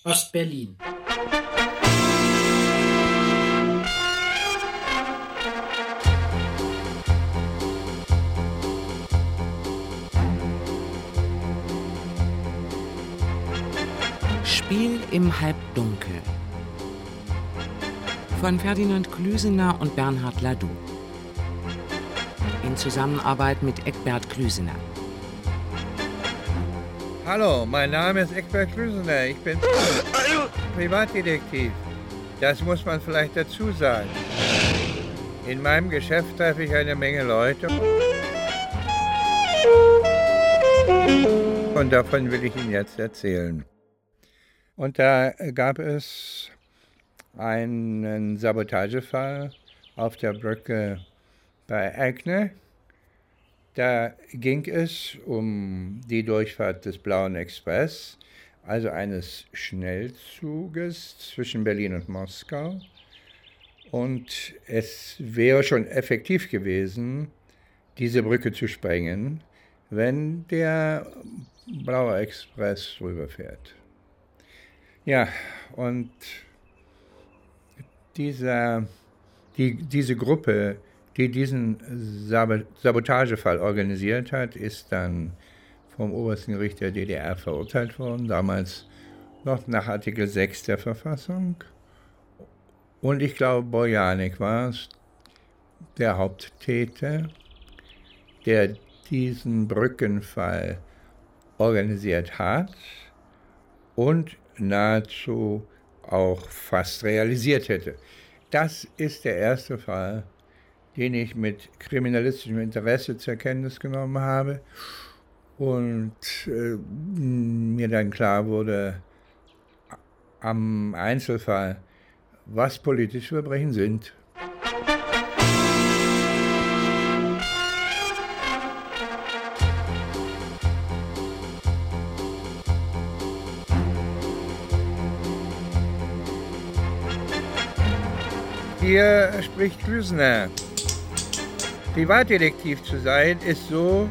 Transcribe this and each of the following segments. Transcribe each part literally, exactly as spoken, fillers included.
Ostberlin. Spiel im Halbdunkel von Ferdinand Klüsener und Bernhard Ladoux in Zusammenarbeit mit Eckbert Klüsener. Hallo, mein Name ist Eckbert Klüsener. Ich bin Privatdetektiv. Das muss man vielleicht dazu sagen. In meinem Geschäft treffe ich eine Menge Leute. Und davon will ich Ihnen jetzt erzählen. Und da gab es einen Sabotagefall auf der Brücke bei Aigner. Da ging es um die Durchfahrt des Blauen Express, also eines Schnellzuges zwischen Berlin und Moskau. Und es wäre schon effektiv gewesen, diese Brücke zu sprengen, wenn der Blaue Express rüberfährt. Ja, und dieser, die, diese Gruppe, die diesen Sabotagefall organisiert hat, ist dann vom obersten Gericht der D D R verurteilt worden, damals noch nach Artikel sechs der Verfassung. Und ich glaube, Bojanek war es, der Haupttäter, der diesen Brückenfall organisiert hat und nahezu auch fast realisiert hätte. Das ist der erste Fall, den ich mit kriminalistischem Interesse zur Kenntnis genommen habe und äh, mir dann klar wurde, am Einzelfall, was politische Verbrechen sind. Hier spricht Klüsener. Privatdetektiv zu sein ist so,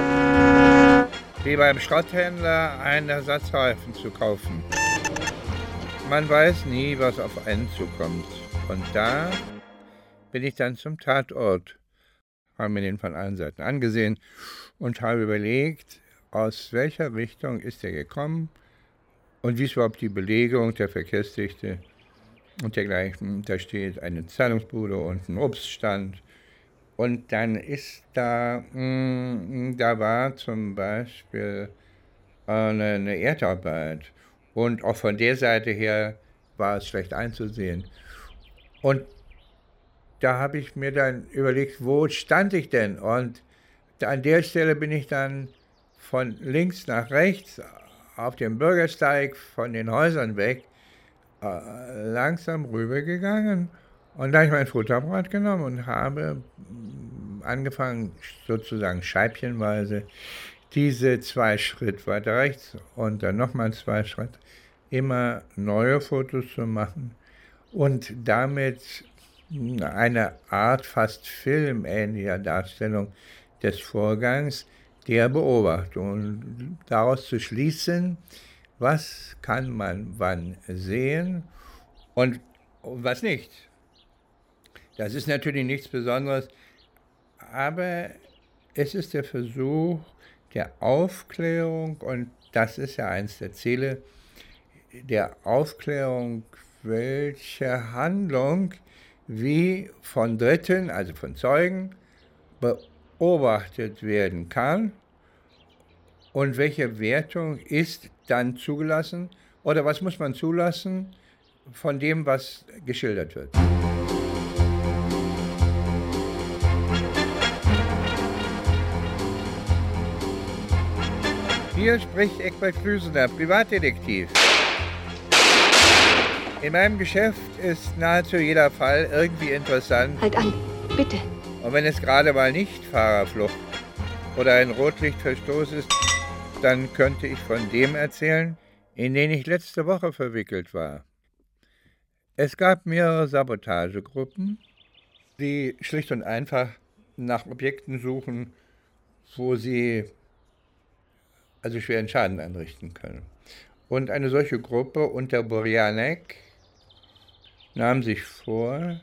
wie beim Schrotthändler einen Ersatzreifen zu kaufen. Man weiß nie, was auf einen zukommt. Und da bin ich dann zum Tatort, habe mir den von allen Seiten angesehen und habe überlegt, aus welcher Richtung ist er gekommen und wie ist überhaupt die Belegung der Verkehrsdichte und dergleichen. Da steht eine Zeitungsbude und ein Obststand. Und dann ist da, mh, da war zum Beispiel eine, eine Erdarbeit. Und auch von der Seite her war es schlecht einzusehen. Und da habe ich mir dann überlegt, wo stand ich denn? Und an der Stelle bin ich dann von links nach rechts auf dem Bürgersteig von den Häusern weg äh, langsam rübergegangen. Und da habe ich mein Fotoapparat genommen und habe angefangen, sozusagen scheibchenweise, diese zwei Schritt weiter rechts und dann nochmal zwei Schritt, immer neue Fotos zu machen und damit eine Art fast filmähnlicher Darstellung des Vorgangs der Beobachtung und daraus zu schließen, was kann man wann sehen und was nicht. Das ist natürlich nichts Besonderes, aber es ist der Versuch der Aufklärung, und das ist ja eins der Ziele, der Aufklärung, welche Handlung wie von Dritten, also von Zeugen, beobachtet werden kann und welche Wertung ist dann zugelassen oder was muss man zulassen von dem, was geschildert wird. Hier spricht Eckbert Klüsener, Privatdetektiv. In meinem Geschäft ist nahezu jeder Fall irgendwie interessant. Halt an, bitte. Und wenn es gerade mal nicht Fahrerflucht oder ein Rotlichtverstoß ist, dann könnte ich von dem erzählen, in den ich letzte Woche verwickelt war. Es gab mehrere Sabotagegruppen, die schlicht und einfach nach Objekten suchen, wo sie also schweren Schaden anrichten können. Und eine solche Gruppe unter Burianek nahm sich vor,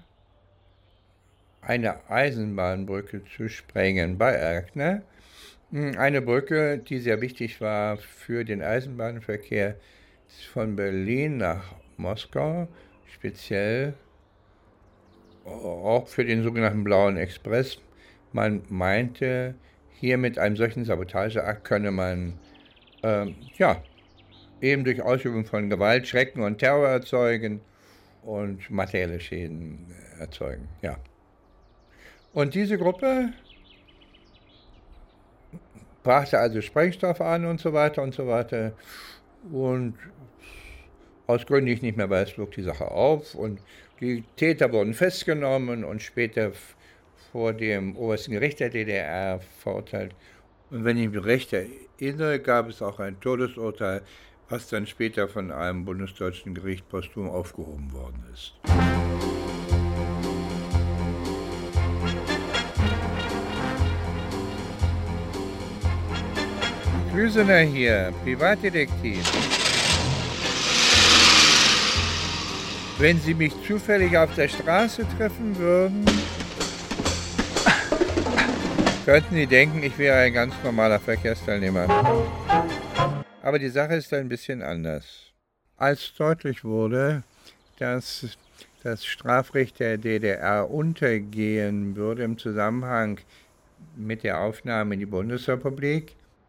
eine Eisenbahnbrücke zu sprengen bei Erkner. Eine Brücke, die sehr wichtig war für den Eisenbahnverkehr von Berlin nach Moskau, speziell auch für den sogenannten Blauen Express. Man meinte, hier mit einem solchen Sabotageakt könne man äh, ja, eben durch Ausübung von Gewalt Schrecken und Terror erzeugen und materielle Schäden erzeugen. Ja. Und diese Gruppe brachte also Sprengstoff an und so weiter und so weiter. Und aus Gründen, die ich nicht mehr weiß, flog die Sache auf. Und die Täter wurden festgenommen und später vor dem obersten Gericht der D D R verurteilt. Und wenn ich mich recht erinnere, gab es auch ein Todesurteil, was dann später von einem bundesdeutschen Gericht posthum aufgehoben worden ist. Klüsener hier, Privatdetektiv. Wenn Sie mich zufällig auf der Straße treffen würden, könnten Sie denken, ich wäre ein ganz normaler Verkehrsteilnehmer. Aber die Sache ist ein bisschen anders. Als deutlich wurde, dass das Strafrecht der D D R untergehen würde im Zusammenhang mit der Aufnahme in die Bundesrepublik,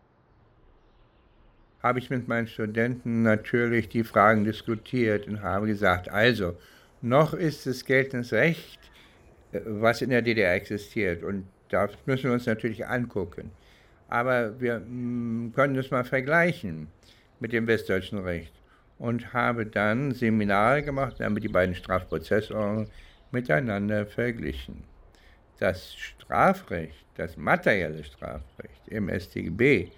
habe ich mit meinen Studenten natürlich die Fragen diskutiert und habe gesagt, also, noch ist es geltendes Recht, was in der D D R existiert, und das müssen wir uns natürlich angucken. Aber wir mh, können das mal vergleichen mit dem westdeutschen Recht und habe dann Seminare gemacht, damit die beiden Strafprozessordnungen miteinander verglichen. Das Strafrecht, das materielle Strafrecht im S t G B,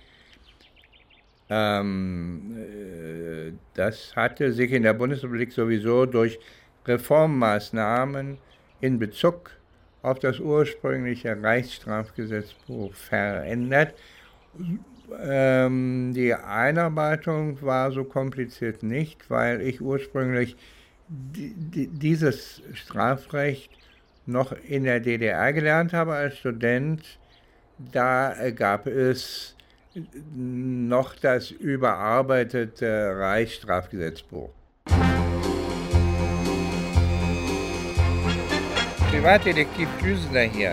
Ähm, äh, das hatte sich in der Bundesrepublik sowieso durch Reformmaßnahmen in Bezug auf das ursprüngliche Reichsstrafgesetzbuch verändert. Ähm, die Einarbeitung war so kompliziert nicht, weil ich ursprünglich di- di- dieses Strafrecht noch in der D D R gelernt habe als Student. Da äh, gab es noch das überarbeitete Reichsstrafgesetzbuch. Privatdetektiv Klüsener hier.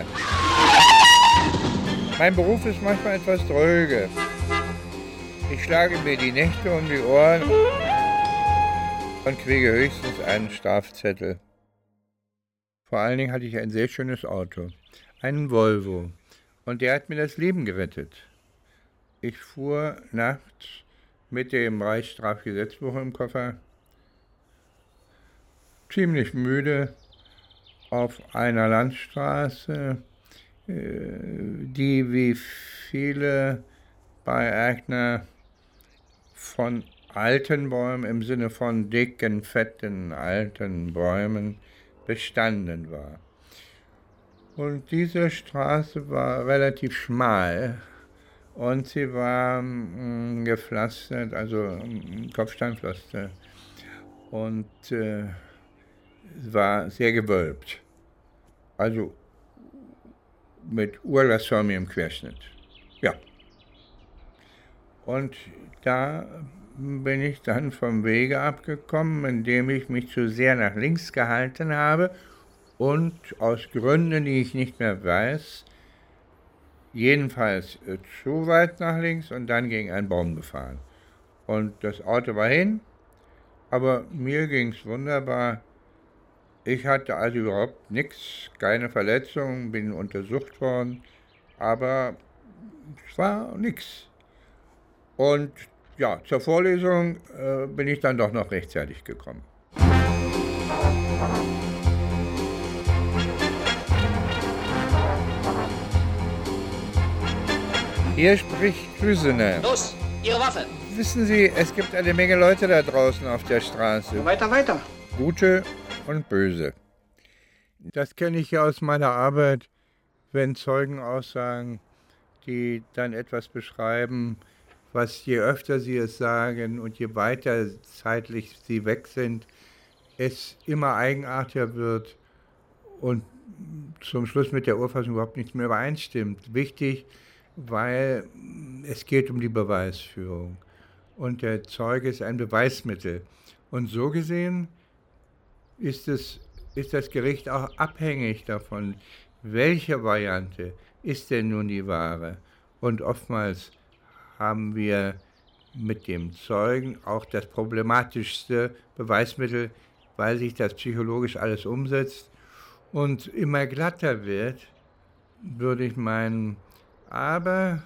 Mein Beruf ist manchmal etwas dröge. Ich schlage mir die Nächte um die Ohren und kriege höchstens einen Strafzettel. Vor allen Dingen hatte ich ein sehr schönes Auto, einen Volvo, und der hat mir das Leben gerettet. Ich fuhr nachts mit dem Reichsstrafgesetzbuch im Koffer, ziemlich müde, auf einer Landstraße, die wie viele bei Erkner von alten Bäumen im Sinne von dicken, fetten, alten Bäumen bestanden war. Und diese Straße war relativ schmal. Und sie war mh, gepflastert, also mh, Kopfsteinpflaster, und äh, war sehr gewölbt. Also mit urlassförmigem Querschnitt. Ja. Und da bin ich dann vom Wege abgekommen, indem ich mich zu sehr nach links gehalten habe und aus Gründen, die ich nicht mehr weiß, jedenfalls äh, zu weit nach links und dann gegen einen Baum gefahren. Und das Auto war hin, aber mir ging es wunderbar. Ich hatte also überhaupt nichts, keine Verletzungen, bin untersucht worden, aber es war nichts. Und ja, zur Vorlesung äh, bin ich dann doch noch rechtzeitig gekommen. Hier spricht Klüsener. Los, Ihre Waffe! Wissen Sie, es gibt eine Menge Leute da draußen auf der Straße. Weiter, weiter! Gute und böse. Das kenne ich ja aus meiner Arbeit, wenn Zeugen aussagen, die dann etwas beschreiben, was je öfter Sie es sagen und je weiter zeitlich Sie weg sind, es immer eigenartiger wird und zum Schluss mit der Urfassung überhaupt nichts mehr übereinstimmt. Wichtig, weil es geht um die Beweisführung und der Zeuge ist ein Beweismittel. Und so gesehen ist, es, ist das Gericht auch abhängig davon, welche Variante ist denn nun die wahre. Und oftmals haben wir mit dem Zeugen auch das problematischste Beweismittel, weil sich das psychologisch alles umsetzt und immer glatter wird, würde ich meinen. Aber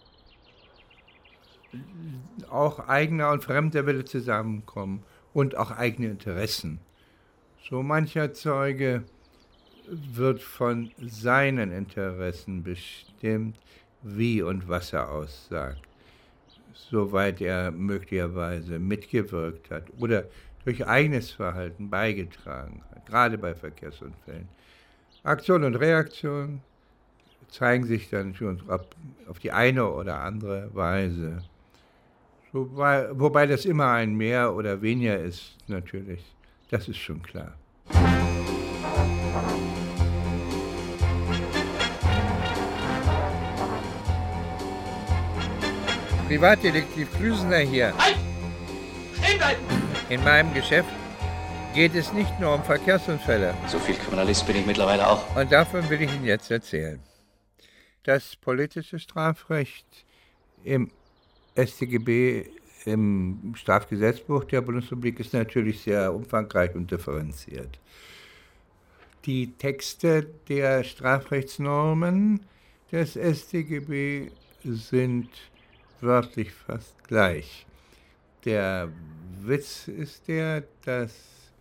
auch eigener und fremder Wille zusammenkommen und auch eigene Interessen. So mancher Zeuge wird von seinen Interessen bestimmt, wie und was er aussagt, soweit er möglicherweise mitgewirkt hat oder durch eigenes Verhalten beigetragen hat, gerade bei Verkehrsunfällen. Aktion und Reaktion zeigen sich dann schon auf die eine oder andere Weise. Wobei, wobei das immer ein Mehr oder weniger ist, natürlich. Das ist schon klar. Privatdetektiv Klüsener hier. Halt! Stehen bleiben! In meinem Geschäft geht es nicht nur um Verkehrsunfälle. So viel Kriminalist bin ich mittlerweile auch. Und davon will ich Ihnen jetzt erzählen. Das politische Strafrecht im S t G B, im Strafgesetzbuch der Bundesrepublik, ist natürlich sehr umfangreich und differenziert. Die Texte der Strafrechtsnormen des S t G B sind wörtlich fast gleich. Der Witz ist der, dass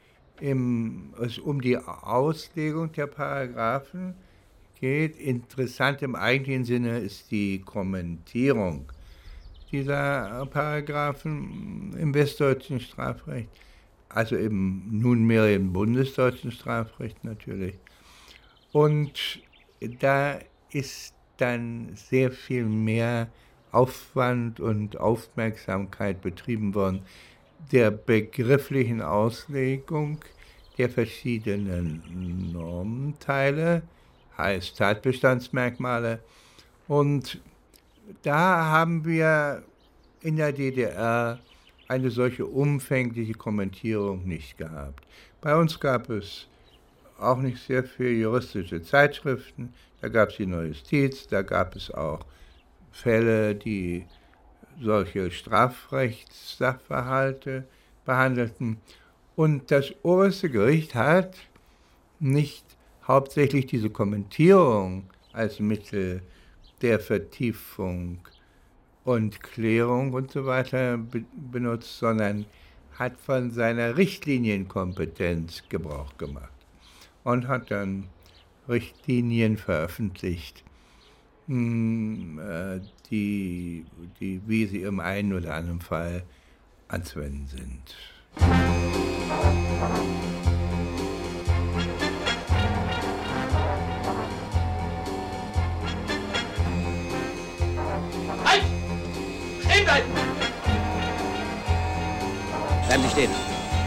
im, es um die Auslegung der Paragraphen geht. Interessant im eigentlichen Sinne ist die Kommentierung dieser Paragraphen im westdeutschen Strafrecht, also im nunmehr im bundesdeutschen Strafrecht natürlich. Und da ist dann sehr viel mehr Aufwand und Aufmerksamkeit betrieben worden der begrifflichen Auslegung der verschiedenen Normenteile, heißt Tatbestandsmerkmale. Und da haben wir in der D D R eine solche umfängliche Kommentierung nicht gehabt. Bei uns gab es auch nicht sehr viele juristische Zeitschriften, da gab es die Neue Justiz, da gab es auch Fälle, die solche Strafrechtssachverhalte behandelten. Und das oberste Gericht hat nicht hauptsächlich diese Kommentierung als Mittel der Vertiefung und Klärung und so weiter be- benutzt, sondern hat von seiner Richtlinienkompetenz Gebrauch gemacht und hat dann Richtlinien veröffentlicht, mh, die, die, wie sie im einen oder anderen Fall anzuwenden sind. Halt! Stehen bleiben! Bleiben Sie stehen.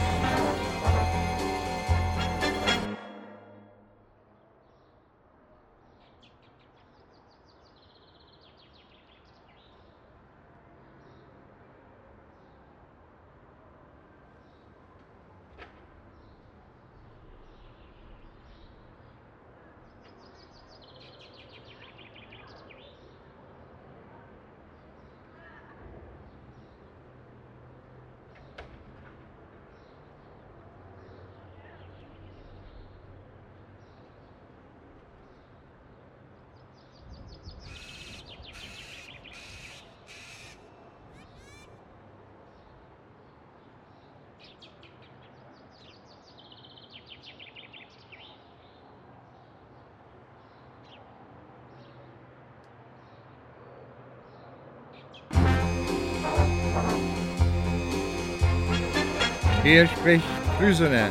Hier spricht Klüsener.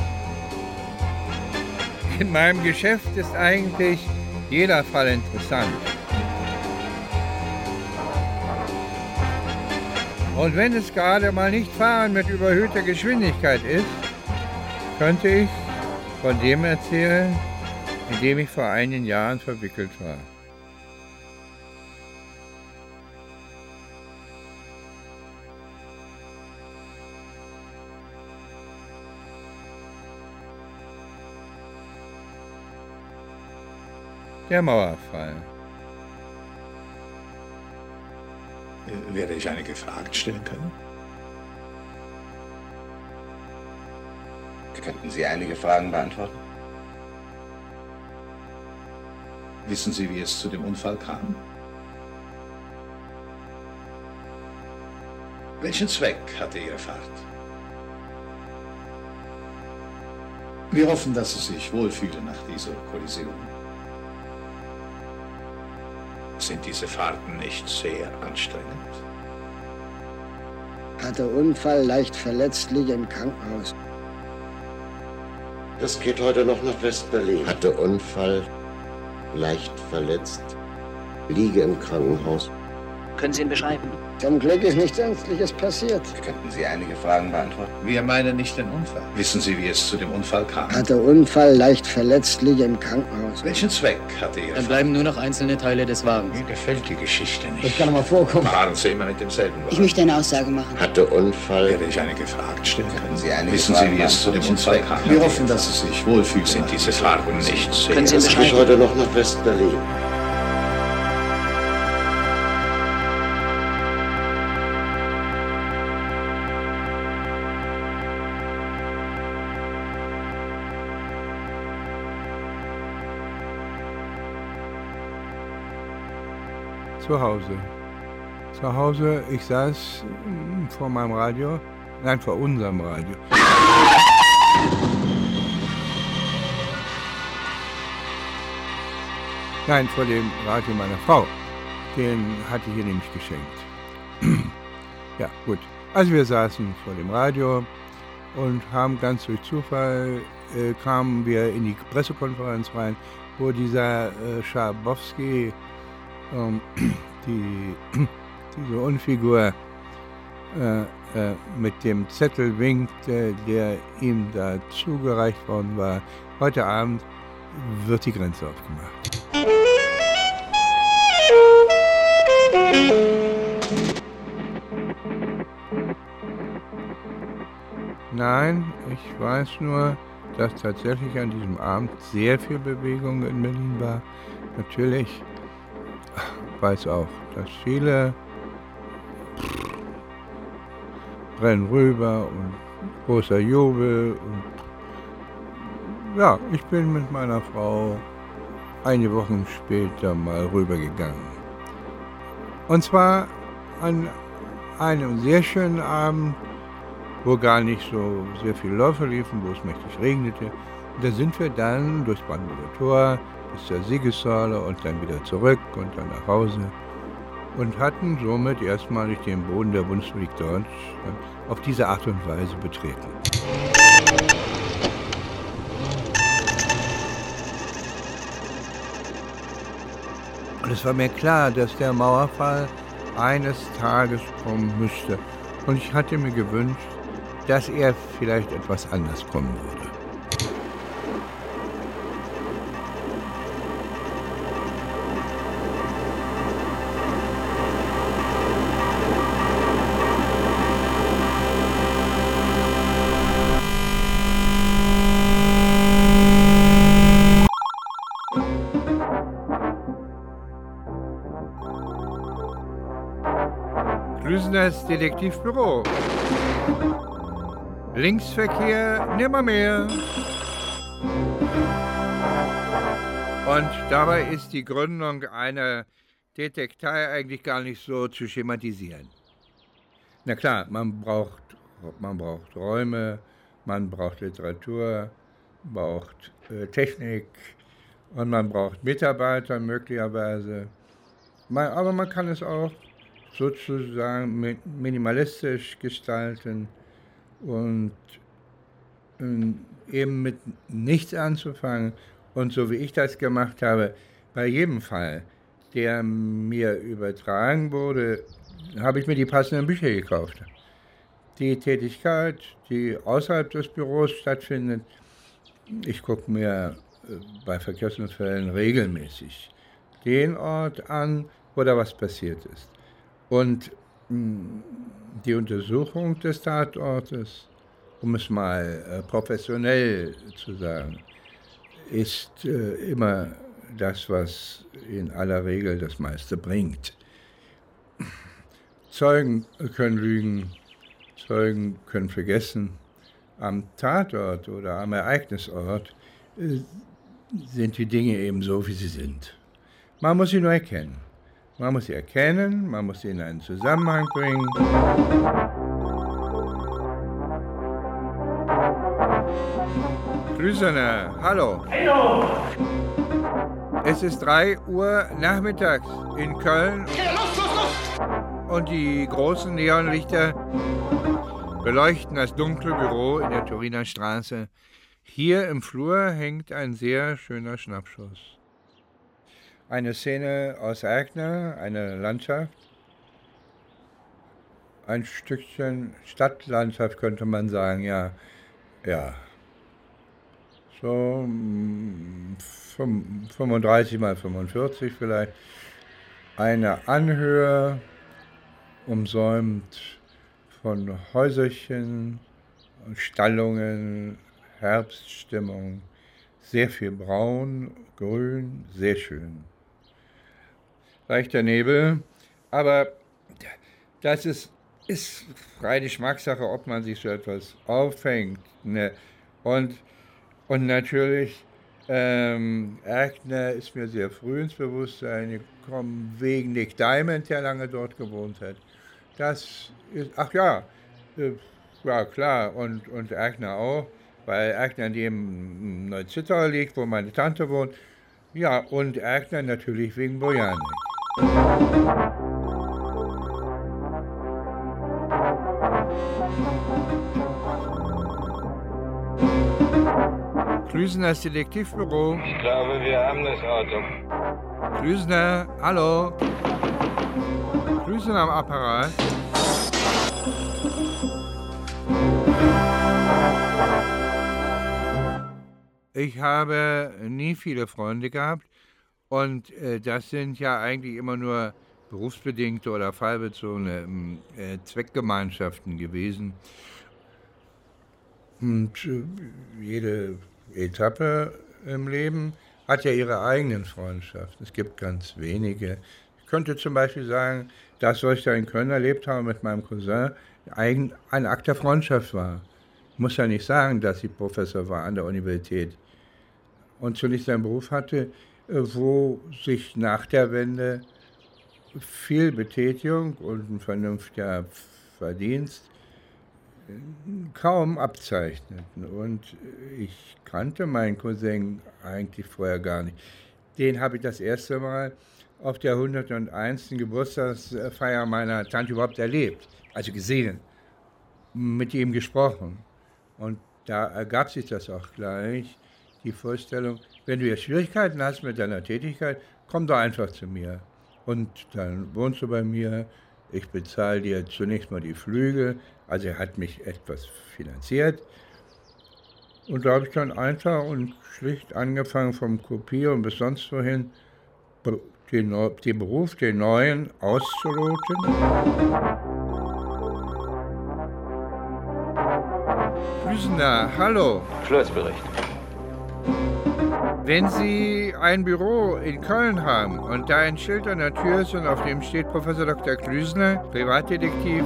In meinem Geschäft ist eigentlich jeder Fall interessant. Und wenn es gerade mal nicht Fahren mit überhöhter Geschwindigkeit ist, könnte ich von dem erzählen, in dem ich vor einigen Jahren verwickelt war. Der Mauerfall. Werde ich einige Fragen stellen können? Könnten Sie einige Fragen beantworten? Wissen Sie, wie es zu dem Unfall kam? Welchen Zweck hatte Ihre Fahrt? Wir hoffen, dass Sie sich wohlfühlen nach dieser Kollision. Sind diese Fahrten nicht sehr anstrengend? Hatte Unfall, leicht verletzt, liege im Krankenhaus. Das geht heute noch nach West-Berlin. Hatte Unfall, leicht verletzt, liege im Krankenhaus. Können Sie ihn beschreiben? Zum Glück ist nichts Ernstliches passiert. Könnten Sie einige Fragen beantworten? Wir meinen nicht den Unfall. Wissen Sie, wie es zu dem Unfall kam? Hatte Unfall, leicht verletzt, liege im Krankenhaus. Welchen Zweck hatte Ihre Dann Fahrt? bleiben nur noch einzelne Teile des Wagens. Mir gefällt die Geschichte nicht. Das kann doch mal vorkommen. Fahren Sie immer mit demselben Wagen? Ich möchte eine Aussage machen. Hatte Unfall. Werde ich einige Fragen stellen können? Sie einige Wissen Fragen Sie, wie es zu dem beantworten? Unfall kam? Wir hoffen, dass Sie sich wohlfühlen. Sind diese Fahrten nicht sehr... Können Sie ihn Das geht beschreiben? heute noch nach West-Berlin. Zu Hause. Zu Hause, ich saß mm, vor meinem Radio, nein, vor unserem Radio. Nein, vor dem Radio meiner Frau. Den hatte ich ihr nämlich geschenkt. Ja, gut. Also wir saßen vor dem Radio und haben ganz durch Zufall, äh, kamen wir in die Pressekonferenz rein, wo dieser äh, Schabowski, ähm, die, diese Unfigur, äh, äh, mit dem Zettel winkte, der ihm da zugereicht worden war. Heute Abend wird die Grenze aufgemacht. Nein, ich weiß nur, dass tatsächlich an diesem Abend sehr viel Bewegung in Berlin war. Natürlich weiß auch, dass viele rennen rüber und großer Jubel. Und ja, ich bin mit meiner Frau einige Wochen später mal rübergegangen. Und zwar an einem sehr schönen Abend, wo gar nicht so sehr viele Läufer liefen, wo es mächtig regnete. Und da sind wir dann durchs Brandenburger Tor bis zur Siegessäule und dann wieder zurück und dann nach Hause und hatten somit erstmalig den Boden der Bundesrepublik Deutschland auf diese Art und Weise betreten. Und es war mir klar, dass der Mauerfall eines Tages kommen müsste. Und ich hatte mir gewünscht, dass er vielleicht etwas anders kommen würde. Klüseners Detektivbüro. Linksverkehr nimmermehr. Und dabei ist die Gründung einer Detektei eigentlich gar nicht so zu schematisieren. Na klar, man braucht, man braucht Räume, man braucht Literatur, man braucht äh, Technik und man braucht Mitarbeiter möglicherweise. Man, aber man kann es auch sozusagen minimalistisch gestalten und eben mit nichts anzufangen. Und so wie ich das gemacht habe, bei jedem Fall, der mir übertragen wurde, habe ich mir die passenden Bücher gekauft. Die Tätigkeit, die außerhalb des Büros stattfindet, ich gucke mir bei Verkehrsunfällen regelmäßig den Ort an, wo da was passiert ist. Und die Untersuchung des Tatortes, um es mal äh, professionell zu sagen, ist äh, immer das, was in aller Regel das meiste bringt. Zeugen können lügen, Zeugen können vergessen. Am Tatort oder am Ereignisort äh, sind die Dinge eben so, wie sie sind. Man muss sie nur erkennen. Man muss sie erkennen, man muss sie in einen Zusammenhang bringen. Grüße, hallo. Hallo. Es ist drei Uhr nachmittags in Köln und die großen Neonlichter beleuchten das dunkle Büro in der Turiner Straße. Hier im Flur hängt ein sehr schöner Schnappschuss. Eine Szene aus Erkner, eine Landschaft, ein Stückchen Stadtlandschaft könnte man sagen, ja, ja. So fünfunddreißig mal fünfundvierzig vielleicht. Eine Anhöhe, umsäumt von Häuserchen, Stallungen, Herbststimmung, sehr viel Braun, Grün, sehr schön. Leichter Nebel, aber das ist, ist freie Geschmackssache, ob man sich so etwas aufhängt. Ne? Und, und natürlich, ähm, Erkner ist mir sehr früh ins Bewusstsein gekommen, wegen Nick Diamond, der lange dort gewohnt hat. Das ist, ach ja, äh, ja klar, und, und Erkner auch, weil Erkner neben Neuzittau liegt, wo meine Tante wohnt. Ja, und Erkner natürlich wegen Bojanek. Klüsener Detektivbüro. Ich glaube, wir haben das Auto. Klüsener, hallo. Klüsener am Apparat. Ich habe nie viele Freunde gehabt und äh, das sind ja eigentlich immer nur berufsbedingte oder fallbezogene äh, Zweckgemeinschaften gewesen. Und äh, jede Etappe im Leben hat ja ihre eigenen Freundschaften. Es gibt ganz wenige. Ich könnte zum Beispiel sagen, das, was ich da in Köln erlebt habe mit meinem Cousin, ein, ein Akt der Freundschaft war. Ich muss ja nicht sagen, dass ich Professor war an der Universität und zunächst einen Beruf hatte, wo sich nach der Wende viel Betätigung und ein vernünftiger Verdienst kaum abzeichneten. Und ich kannte meinen Cousin eigentlich vorher gar nicht. Den habe ich das erste Mal auf der hunderteins. Geburtstagsfeier meiner Tante überhaupt erlebt, also gesehen, mit ihm gesprochen. Und da ergab sich das auch gleich, die Vorstellung, wenn du jetzt Schwierigkeiten hast mit deiner Tätigkeit, komm doch einfach zu mir. Und dann wohnst du bei mir, ich bezahle dir zunächst mal die Flüge, also er hat mich etwas finanziert. Und da habe ich dann einfach und schlicht angefangen vom Kopieren bis sonst wohin, den, den Beruf, den neuen, auszuloten. Grüßender, hallo. Schlussbericht. Wenn Sie ein Büro in Köln haben und da ein Schild an der Tür ist und auf dem steht Professor Doktor Klüsener, Privatdetektiv,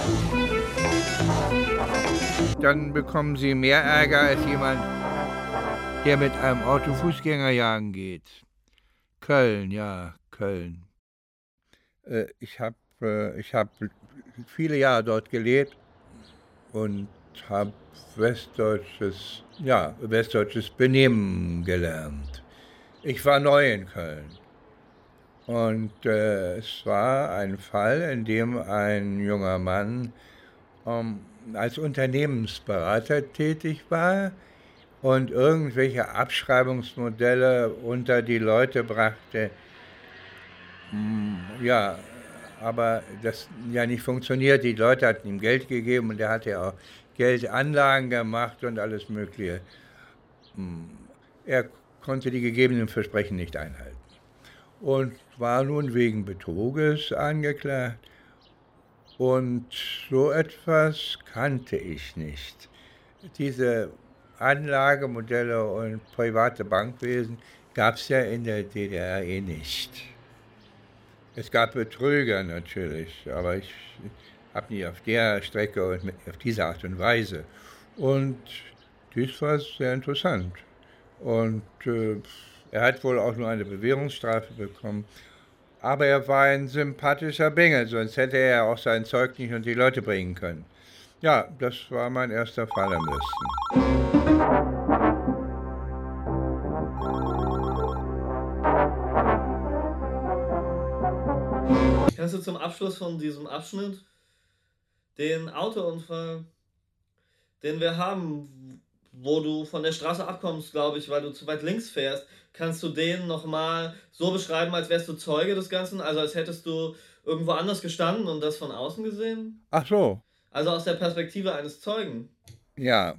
dann bekommen Sie mehr Ärger als jemand, der mit einem Auto Fußgänger jagen geht. Köln, ja, Köln. Äh, ich habe äh, ich hab viele Jahre dort gelebt und habe westdeutsches, ja, westdeutsches Benehmen gelernt. Ich war neu in Köln und äh, es war ein Fall, in dem ein junger Mann ähm, als Unternehmensberater tätig war und irgendwelche Abschreibungsmodelle unter die Leute brachte, ja, aber das ja nicht funktioniert. Die Leute hatten ihm Geld gegeben und er hatte ja auch Geldanlagen gemacht und alles Mögliche. Er konnte die gegebenen Versprechen nicht einhalten und war nun wegen Betruges angeklagt. Und so etwas kannte ich nicht. Diese Anlagemodelle und private Bankwesen gab es ja in der D D R eh nicht. Es gab Betrüger natürlich, aber ich habe nie auf der Strecke und auf diese Art und Weise. Und dies war sehr interessant. Und äh, er hat wohl auch nur eine Bewährungsstrafe bekommen. Aber er war ein sympathischer Bengel, sonst hätte er auch sein Zeug nicht und die Leute bringen können. Ja, das war mein erster Fall am besten. Kannst du zum Abschluss von diesem Abschnitt den Autounfall, den wir haben, wo du von der Straße abkommst, glaube ich, weil du zu weit links fährst, kannst du den nochmal so beschreiben, als wärst du Zeuge des Ganzen? Also als hättest du irgendwo anders gestanden und das von außen gesehen? Ach so. Also aus der Perspektive eines Zeugen? Ja.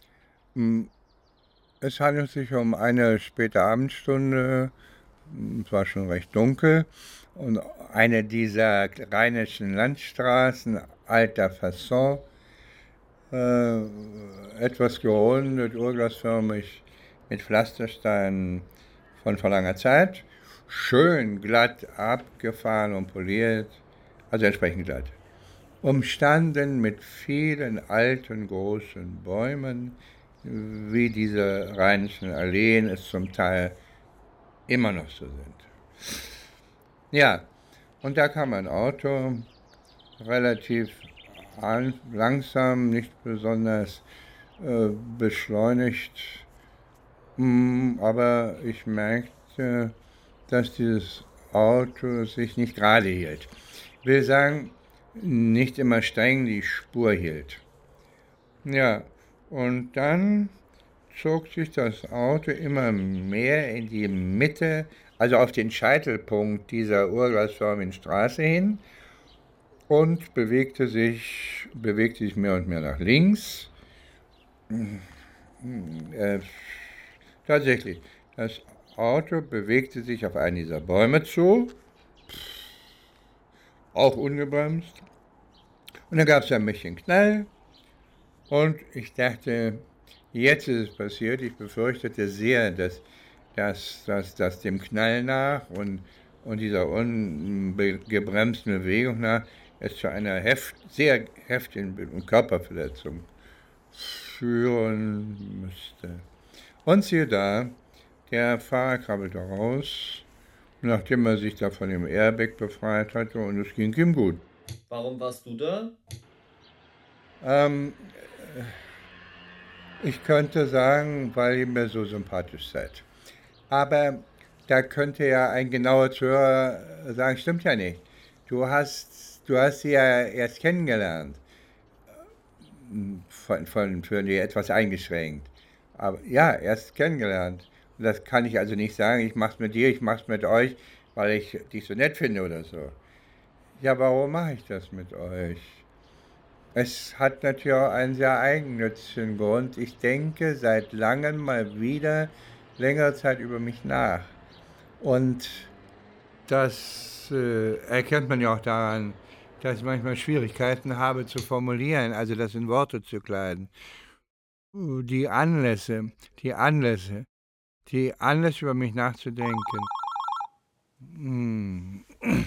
Es handelt sich um eine späte Abendstunde. Es war schon recht dunkel. Und eine dieser rheinischen Landstraßen, alter Fasson, äh, etwas gerundet, urglasförmig, mit Pflastersteinen von vor langer Zeit, schön glatt abgefahren und poliert, also entsprechend glatt. Umstanden mit vielen alten, großen Bäumen, wie diese rheinischen Alleen es zum Teil immer noch so sind. Ja, und da kam ein Auto, relativ an, langsam, nicht besonders äh, beschleunigt, mm, aber ich merkte, dass dieses Auto sich nicht gerade hielt. Ich will sagen, nicht immer streng die Spur hielt. Ja, und dann zog sich das Auto immer mehr in die Mitte, also auf den Scheitelpunkt dieser urglasförmigen Straße hin und bewegte sich, bewegte sich mehr und mehr nach links. Äh, tatsächlich, das Auto bewegte sich auf einen dieser Bäume zu, auch ungebremst. Und dann gab es ein bisschen Knall und ich dachte, jetzt ist es passiert. Ich befürchtete sehr, dass, dass, dass, dass dem Knall nach und, und dieser ungebremsten Bewegung nach es zu einer heft, sehr heftigen Körperverletzung führen müsste. Und siehe da, der Fahrer krabbelte raus, nachdem er sich da von dem Airbag befreit hatte, und es ging ihm gut. Warum warst du da? Ähm, ich könnte sagen, weil ihr mir so sympathisch seid. Aber da könnte ja ein genauer Zuhörer sagen, stimmt ja nicht. Du hast, du hast sie ja erst kennengelernt. Von, von, für die etwas eingeschränkt. Aber ja, erst kennengelernt. Und das kann ich also nicht sagen, ich mach's mit dir, ich mach's mit euch, weil ich dich so nett finde oder so. Ja, warum mache ich das mit euch? Es hat natürlich auch einen sehr eigennützigen Grund. Ich denke seit langem mal wieder längere Zeit über mich nach. Und das äh, erkennt man ja auch daran, dass ich manchmal Schwierigkeiten habe zu formulieren, also das in Worte zu kleiden. Die Anlässe, die Anlässe, die Anlässe über mich nachzudenken. Hm.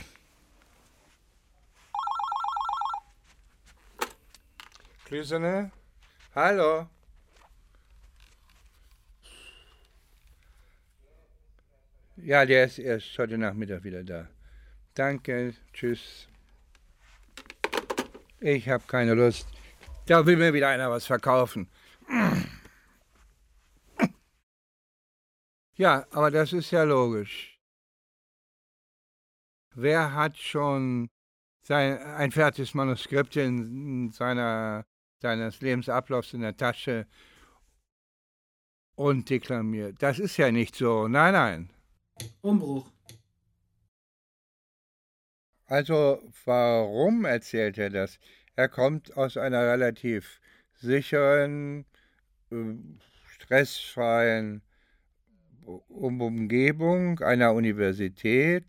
Klüsener? Hallo? Ja, der ist erst heute Nachmittag wieder da. Danke, tschüss. Ich habe keine Lust. Da will mir wieder einer was verkaufen. Ja, aber das ist ja logisch. Wer hat schon sein, ein fertiges Manuskript in seiner, seines Lebensablaufs in der Tasche und deklamiert? Das ist ja nicht so. Nein, nein. Umbruch. Also warum erzählt er das? Er kommt aus einer relativ sicheren, stressfreien Umgebung einer Universität,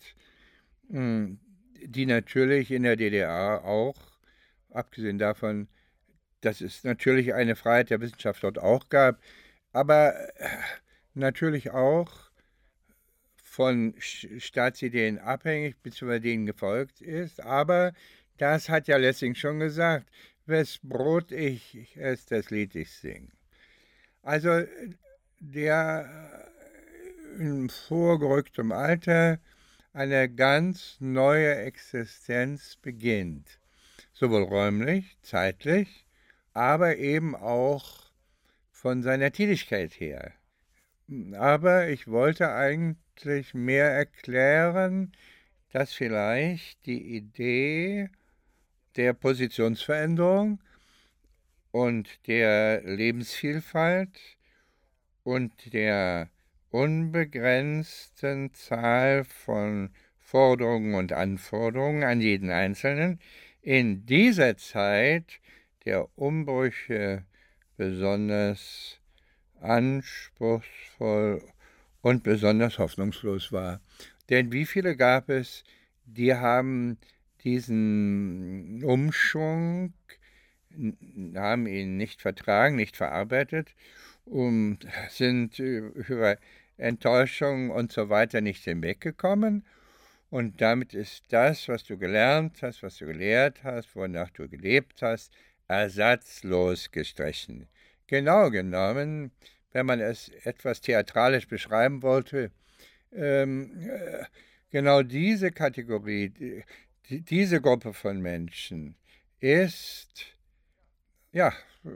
die natürlich in der D D R auch, abgesehen davon, dass es natürlich eine Freiheit der Wissenschaft dort auch gab, aber natürlich auch von Staatsideen abhängig bzw. denen gefolgt ist. Aber das hat ja Lessing schon gesagt, wes Brot ich ess, das Lied ich sing. Also der in vorgerücktem Alter eine ganz neue Existenz beginnt. Sowohl räumlich, zeitlich, aber eben auch von seiner Tätigkeit her. Aber ich wollte eigentlich mehr erklären, dass vielleicht die Idee der Positionsveränderung und der Lebensvielfalt und der unbegrenzten Zahl von Forderungen und Anforderungen an jeden Einzelnen in dieser Zeit der Umbrüche besonders anspruchsvoll und besonders hoffnungslos war. Denn wie viele gab es, die haben diesen Umschwung, haben ihn nicht vertragen, nicht verarbeitet und sind über Enttäuschung und so weiter nicht hinweggekommen. Und damit ist das, was du gelernt hast, was du gelehrt hast, wonach du gelebt hast, ersatzlos gestrichen. Genau genommen, wenn man es etwas theatralisch beschreiben wollte, ähm, äh, genau diese Kategorie, die, diese Gruppe von Menschen ist, ja,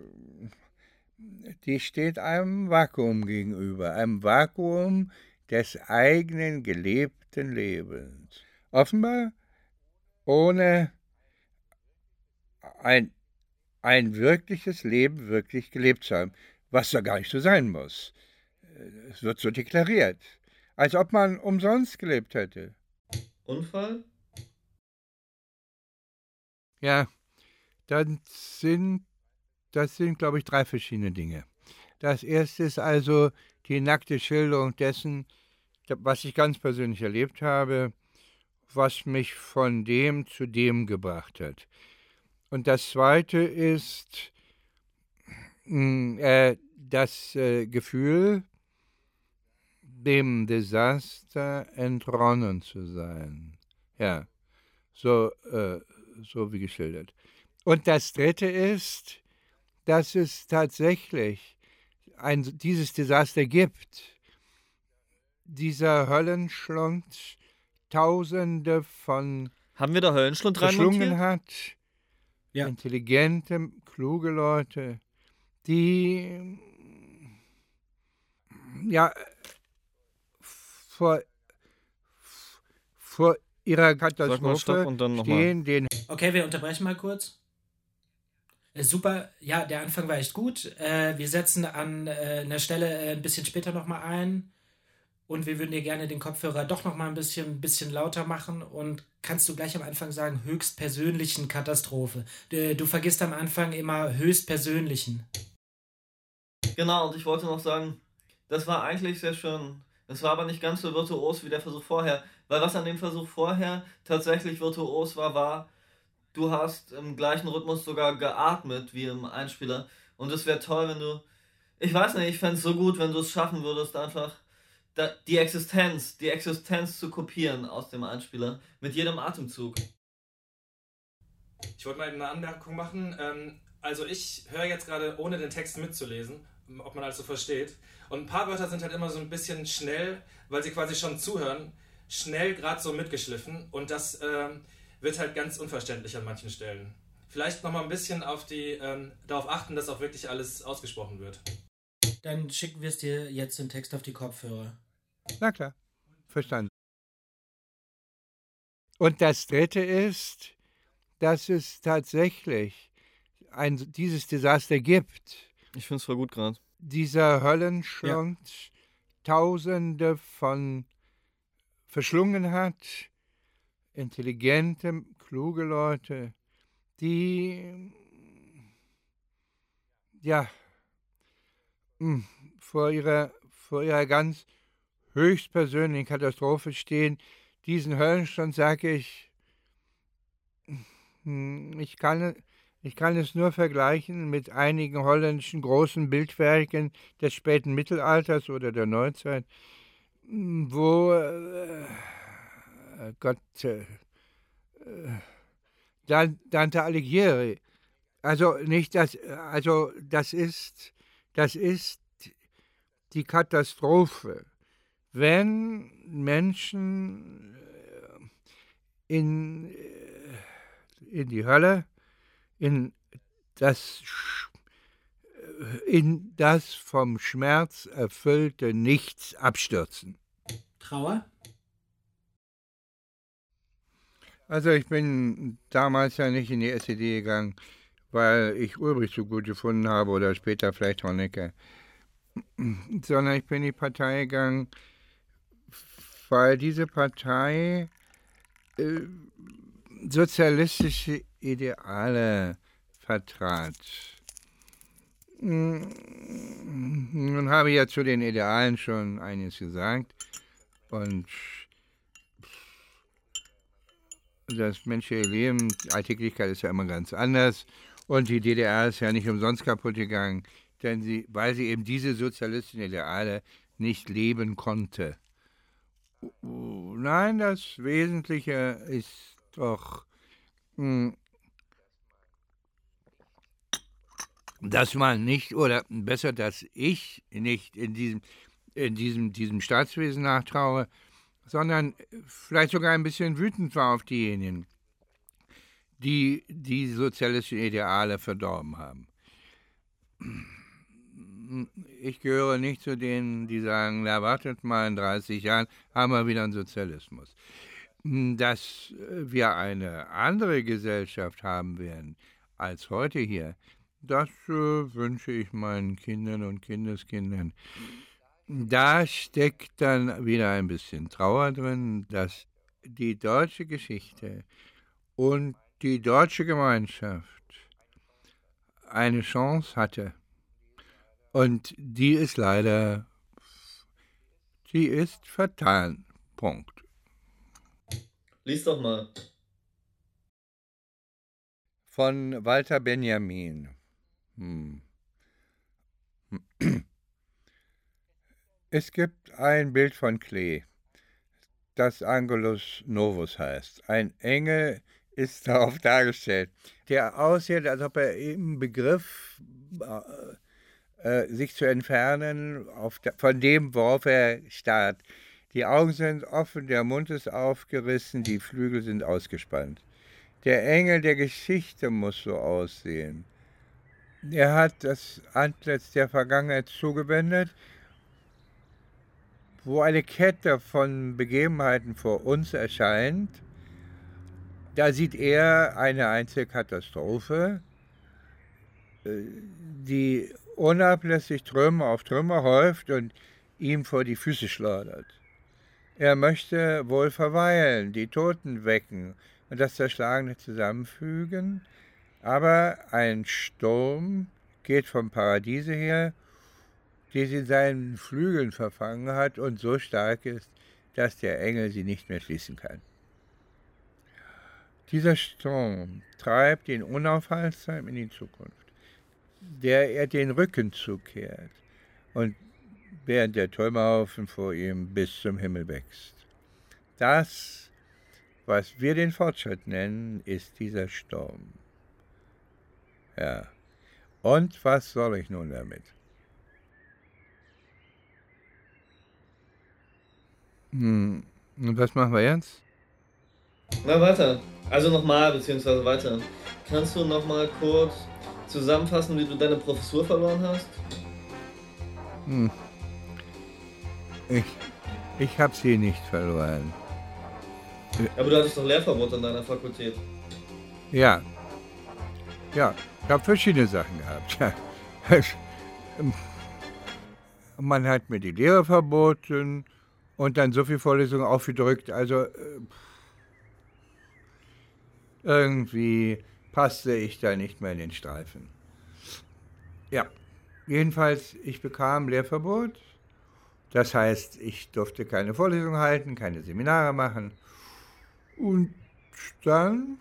die steht einem Vakuum gegenüber, einem Vakuum des eigenen gelebten Lebens. Offenbar ohne ein, ein wirkliches Leben wirklich gelebt zu haben, was da gar nicht so sein muss. Es wird so deklariert, als ob man umsonst gelebt hätte. Unfall? Ja, dann sind Das sind, glaube ich, drei verschiedene Dinge. Das erste ist also die nackte Schilderung dessen, was ich ganz persönlich erlebt habe, was mich von dem zu dem gebracht hat. Und das zweite ist äh, das äh, Gefühl, dem Desaster entronnen zu sein. Ja, so, äh, so wie geschildert. Und das dritte ist, dass es tatsächlich ein, dieses Desaster gibt. Dieser Höllenschlund Tausende von Haben wir da Höllenschlund verschlungen hat. Ja. Intelligente, kluge Leute, die ja vor, vor ihrer Katastrophe stehen. Den okay, wir unterbrechen mal kurz. Super, ja, der Anfang war echt gut. Äh, wir setzen an äh, einer Stelle äh, ein bisschen später nochmal ein und wir würden dir gerne den Kopfhörer doch nochmal ein bisschen, ein bisschen lauter machen und kannst du gleich am Anfang sagen, höchstpersönlichen Katastrophe. Du, du vergisst am Anfang immer höchstpersönlichen. Genau, und ich wollte noch sagen, das war eigentlich sehr schön. Das war aber nicht ganz so virtuos wie der Versuch vorher, weil was an dem Versuch vorher tatsächlich virtuos war, war, du hast im gleichen Rhythmus sogar geatmet wie im Einspieler. Und es wäre toll, wenn du... Ich weiß nicht, ich fände es so gut, wenn du es schaffen würdest, einfach da, die Existenz, die Existenz zu kopieren aus dem Einspieler. Mit jedem Atemzug. Ich wollte mal eine Anmerkung machen. Ähm, also ich höre jetzt gerade, ohne den Text mitzulesen, ob man alles so versteht. Und ein paar Wörter sind halt immer so ein bisschen schnell, weil sie quasi schon zuhören, schnell gerade so mitgeschliffen. Und das... Ähm, wird halt ganz unverständlich an manchen Stellen. Vielleicht nochmal ein bisschen auf die, ähm, darauf achten, dass auch wirklich alles ausgesprochen wird. Dann schicken wir es dir jetzt den Text auf die Kopfhörer. Na klar, verstanden. Und das dritte ist, dass es tatsächlich ein, dieses Desaster gibt. Ich finde es voll gut gerade. Dieser Höllenschlund ja. Tausende von verschlungen hat. intelligente, kluge Leute, die ja vor ihrer, vor ihrer ganz höchstpersönlichen Katastrophe stehen. Diesen Höllenstand sage ich, ich kann, ich kann es nur vergleichen mit einigen holländischen großen Bildwerken des späten Mittelalters oder der Neuzeit, wo äh, Gott, äh, Dante Alighieri, also nicht das, also das ist, das ist die Katastrophe, wenn Menschen in, in die Hölle, in das, in das vom Schmerz erfüllte Nichts abstürzen. Trauer? Also ich bin damals ja nicht in die S E D gegangen, weil ich Ulbricht so gut gefunden habe oder später vielleicht Honecker, sondern ich bin in die Partei gegangen, weil diese Partei äh, sozialistische Ideale vertrat. Nun habe ich ja zu den Idealen schon einiges gesagt und das menschliche Leben, die Alltäglichkeit ist ja immer ganz anders und die D D R ist ja nicht umsonst kaputt gegangen, denn sie, weil sie eben diese sozialistischen Ideale nicht leben konnte. Nein, das Wesentliche ist doch, dass man nicht, oder besser, dass ich nicht in diesem, in diesem, diesem Staatswesen nachtraue, sondern vielleicht sogar ein bisschen wütend war auf diejenigen, die die sozialistischen Ideale verdorben haben. Ich gehöre nicht zu denen, die sagen, na wartet mal, in dreißig Jahren haben wir wieder einen Sozialismus. Dass wir eine andere Gesellschaft haben werden als heute hier, das äh, wünsche ich meinen Kindern und Kindeskindern. Da steckt dann wieder ein bisschen Trauer drin, dass die deutsche Geschichte und die deutsche Gemeinschaft eine Chance hatte. Und die ist leider, die ist vertan. Punkt. Lies doch mal. Von Walter Benjamin. Hm. Es gibt ein Bild von Klee, das Angelus Novus heißt. Ein Engel ist darauf dargestellt, der aussieht, als ob er im Begriff äh, sich zu entfernen auf der, von dem, worauf er starrt. Die Augen sind offen, der Mund ist aufgerissen, die Flügel sind ausgespannt. Der Engel der Geschichte muss so aussehen. Er hat das Antlitz der Vergangenheit zugewendet, wo eine Kette von Begebenheiten vor uns erscheint. Da sieht er eine einzige Katastrophe, die unablässig Trümmer auf Trümmer häuft und ihm vor die Füße schleudert. Er möchte wohl verweilen, die Toten wecken und das Zerschlagene zusammenfügen, aber ein Sturm geht vom Paradiese her, der sie in seinen Flügeln verfangen hat und so stark ist, dass der Engel sie nicht mehr schließen kann. Dieser Sturm treibt ihn unaufhaltsam in die Zukunft, der er den Rücken zukehrt und während der Trümmerhaufen vor ihm bis zum Himmel wächst. Das, was wir den Fortschritt nennen, ist dieser Sturm. Ja, und was soll ich nun damit? Hm, und was machen wir jetzt? Na, weiter. Also nochmal, beziehungsweise weiter. Kannst du nochmal kurz zusammenfassen, wie du deine Professur verloren hast? Hm. Ich, ich habe sie nicht verloren. Aber du hattest doch Lehrverbot an deiner Fakultät. Ja. Ja, ich habe verschiedene Sachen gehabt. Ja. Man hat mir die Lehre verboten und dann so viel Vorlesungen aufgedrückt. Also, irgendwie passte ich da nicht mehr in den Streifen. Ja, jedenfalls, ich bekam Lehrverbot. Das heißt, ich durfte keine Vorlesungen halten, keine Seminare machen. Und dann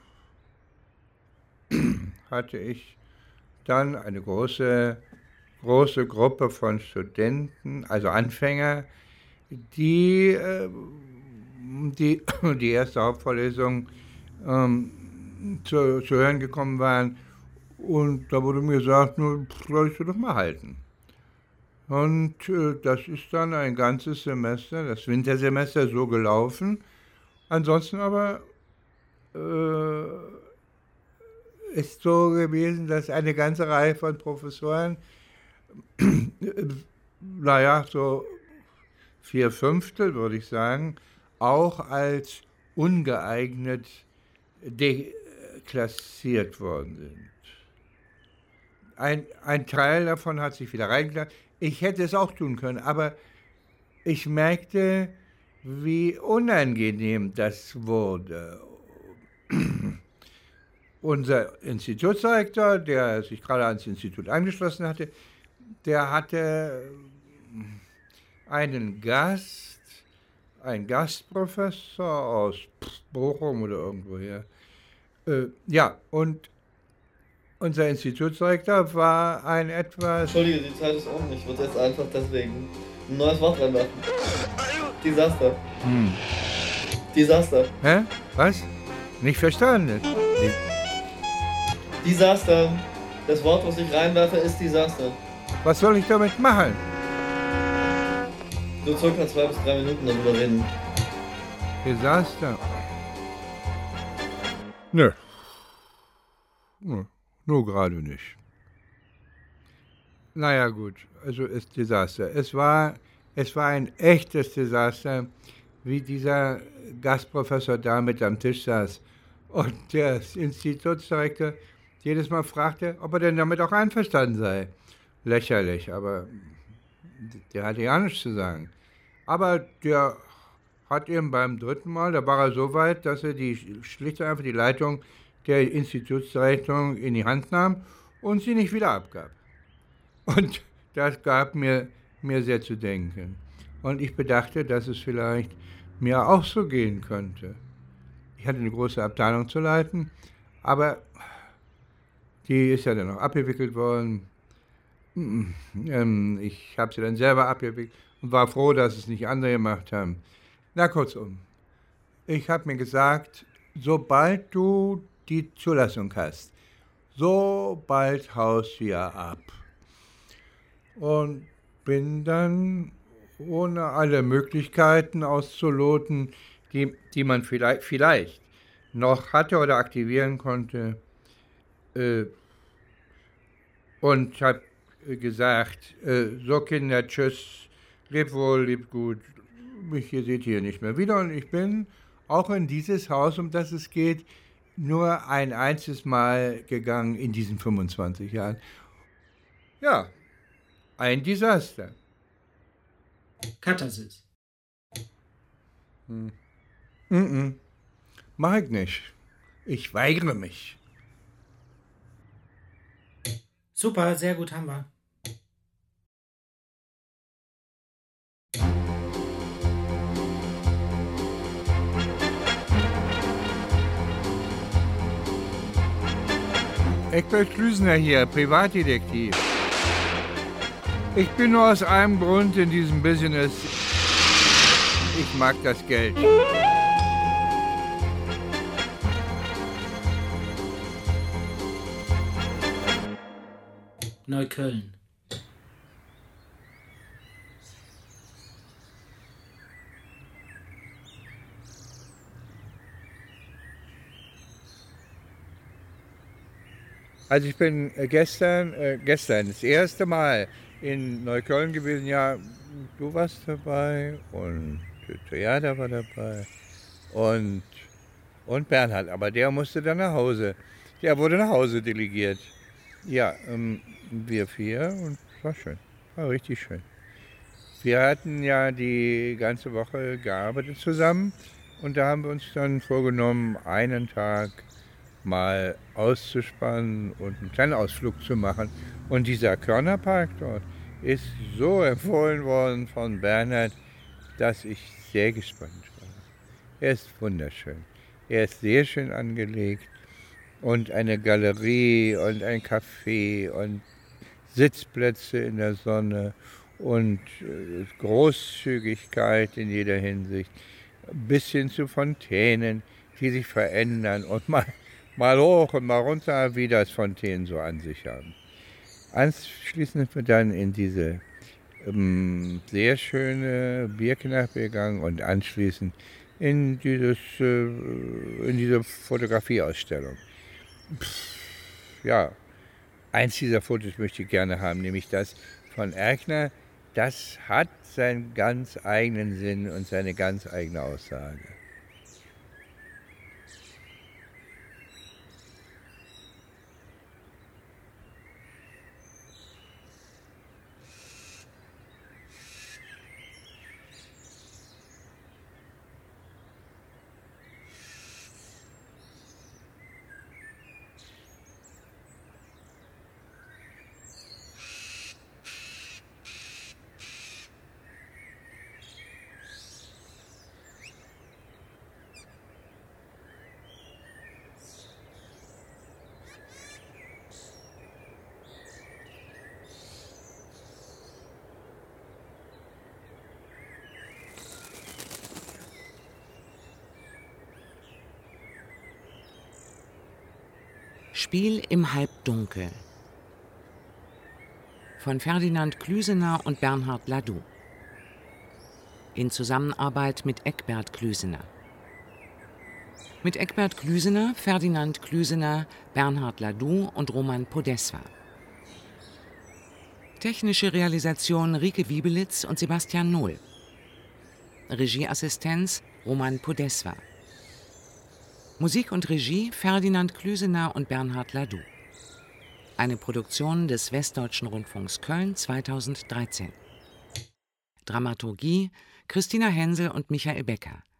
hatte ich dann eine große, große Gruppe von Studenten, also Anfänger, die äh, die, die erste Hauptvorlesung ähm, zu, zu hören gekommen waren. Und da wurde mir gesagt, nur soll ich sie doch mal halten. Und äh, das ist dann ein ganzes Semester, das Wintersemester, so gelaufen. Ansonsten aber äh, ist so gewesen, dass eine ganze Reihe von Professoren, äh, naja, so vier Fünftel, würde ich sagen, auch als ungeeignet deklassiert worden sind. Ein, ein Teil davon hat sich wieder reingelassen. Ich hätte es auch tun können, aber ich merkte, wie unangenehm das wurde. Unser Institutsdirektor, der sich gerade ans Institut angeschlossen hatte, der hatte einen Gast, einen Gastprofessor aus Bochum oder irgendwoher. Äh, ja, und unser Institutsdirektor war ein etwas... Entschuldige, die Zeit ist um. Ich würde jetzt einfach deswegen ein neues Wort reinmachen. Desaster. Hm. Desaster. Hä? Was? Nicht verstanden. Desaster. Das Wort, was ich reinwerfe, ist Desaster. Was soll ich damit machen? So circa zwei bis drei Minuten darüber reden. Desaster? Nö. Nö. Nur gerade nicht. Naja gut, also ist Desaster. Es war, es war ein echtes Desaster, wie dieser Gastprofessor da mit am Tisch saß und der Institutsdirektor jedes Mal fragte, ob er denn damit auch einverstanden sei. Lächerlich, aber der hatte ja nichts zu sagen. Aber der hat eben beim dritten Mal, da war er so weit, dass er die, schlicht und einfach die Leitung der Institutsleitung in die Hand nahm und sie nicht wieder abgab. Und das gab mir, mir sehr zu denken. Und ich bedachte, dass es vielleicht mir auch so gehen könnte. Ich hatte eine große Abteilung zu leiten, aber die ist ja dann noch abgewickelt worden. Ich habe sie dann selber abgewickelt und war froh, dass es nicht andere gemacht haben. Na, kurzum, ich habe mir gesagt, sobald du die Zulassung hast, so bald haust du ja ab. Und bin dann, ohne alle Möglichkeiten auszuloten, die, die man vielleicht, vielleicht noch hatte oder aktivieren konnte, äh, und habe gesagt, äh, so Kinder, tschüss, leb wohl, leb gut, mich ihr seht hier nicht mehr wieder. Und ich bin auch in dieses Haus, um das es geht, nur ein einziges Mal gegangen in diesen fünfundzwanzig Jahren. Ja, ein Desaster. Katharsis. Hm. Mm-mm. Mach ich nicht. Ich weigere mich. Super, sehr gut, haben wir. Egbert Klüsener hier, Privatdetektiv. Ich bin nur aus einem Grund in diesem Business. Ich mag das Geld. Neukölln. Also ich bin gestern, äh, gestern das erste Mal in Neukölln gewesen. Ja, du warst dabei und Theater war dabei und, und Bernhard, aber der musste dann nach Hause. Der wurde nach Hause delegiert. Ja, ähm, wir vier und war schön, war richtig schön. Wir hatten ja die ganze Woche gearbeitet zusammen und da haben wir uns dann vorgenommen, einen Tag mal auszuspannen und einen kleinen Ausflug zu machen. Und dieser Körnerpark dort ist so empfohlen worden von Bernhard, dass ich sehr gespannt war. Er ist wunderschön. Er ist sehr schön angelegt und eine Galerie und ein Café und Sitzplätze in der Sonne und Großzügigkeit in jeder Hinsicht, bis hin zu Fontänen, die sich verändern und mal, mal hoch und mal runter, wie das Fontänen so an sich haben. Anschließend sind wir dann in diese ähm, sehr schöne Bierkneipe gegangen und anschließend in, dieses, äh, in diese Fotografieausstellung. Pff, ja, eins dieser Fotos möchte ich gerne haben, nämlich das von Erkner. Das hat seinen ganz eigenen Sinn und seine ganz eigene Aussage. Spiel im Halbdunkel von Ferdinand Klüsener und Bernhard Ladoux in Zusammenarbeit mit Eckbert Klüsener. Mit Eckbert Klüsener, Ferdinand Klüsener, Bernhard Ladoux und Roman Podeswa. Technische Realisation Rike Wiebelitz und Sebastian Nohl. Regieassistenz Roman Podeswa. Musik und Regie Ferdinand Klüsener und Bernhard Ladoux. Eine Produktion des Westdeutschen Rundfunks Köln zweitausenddreizehn. Dramaturgie Christina Hensel und Michael Becker.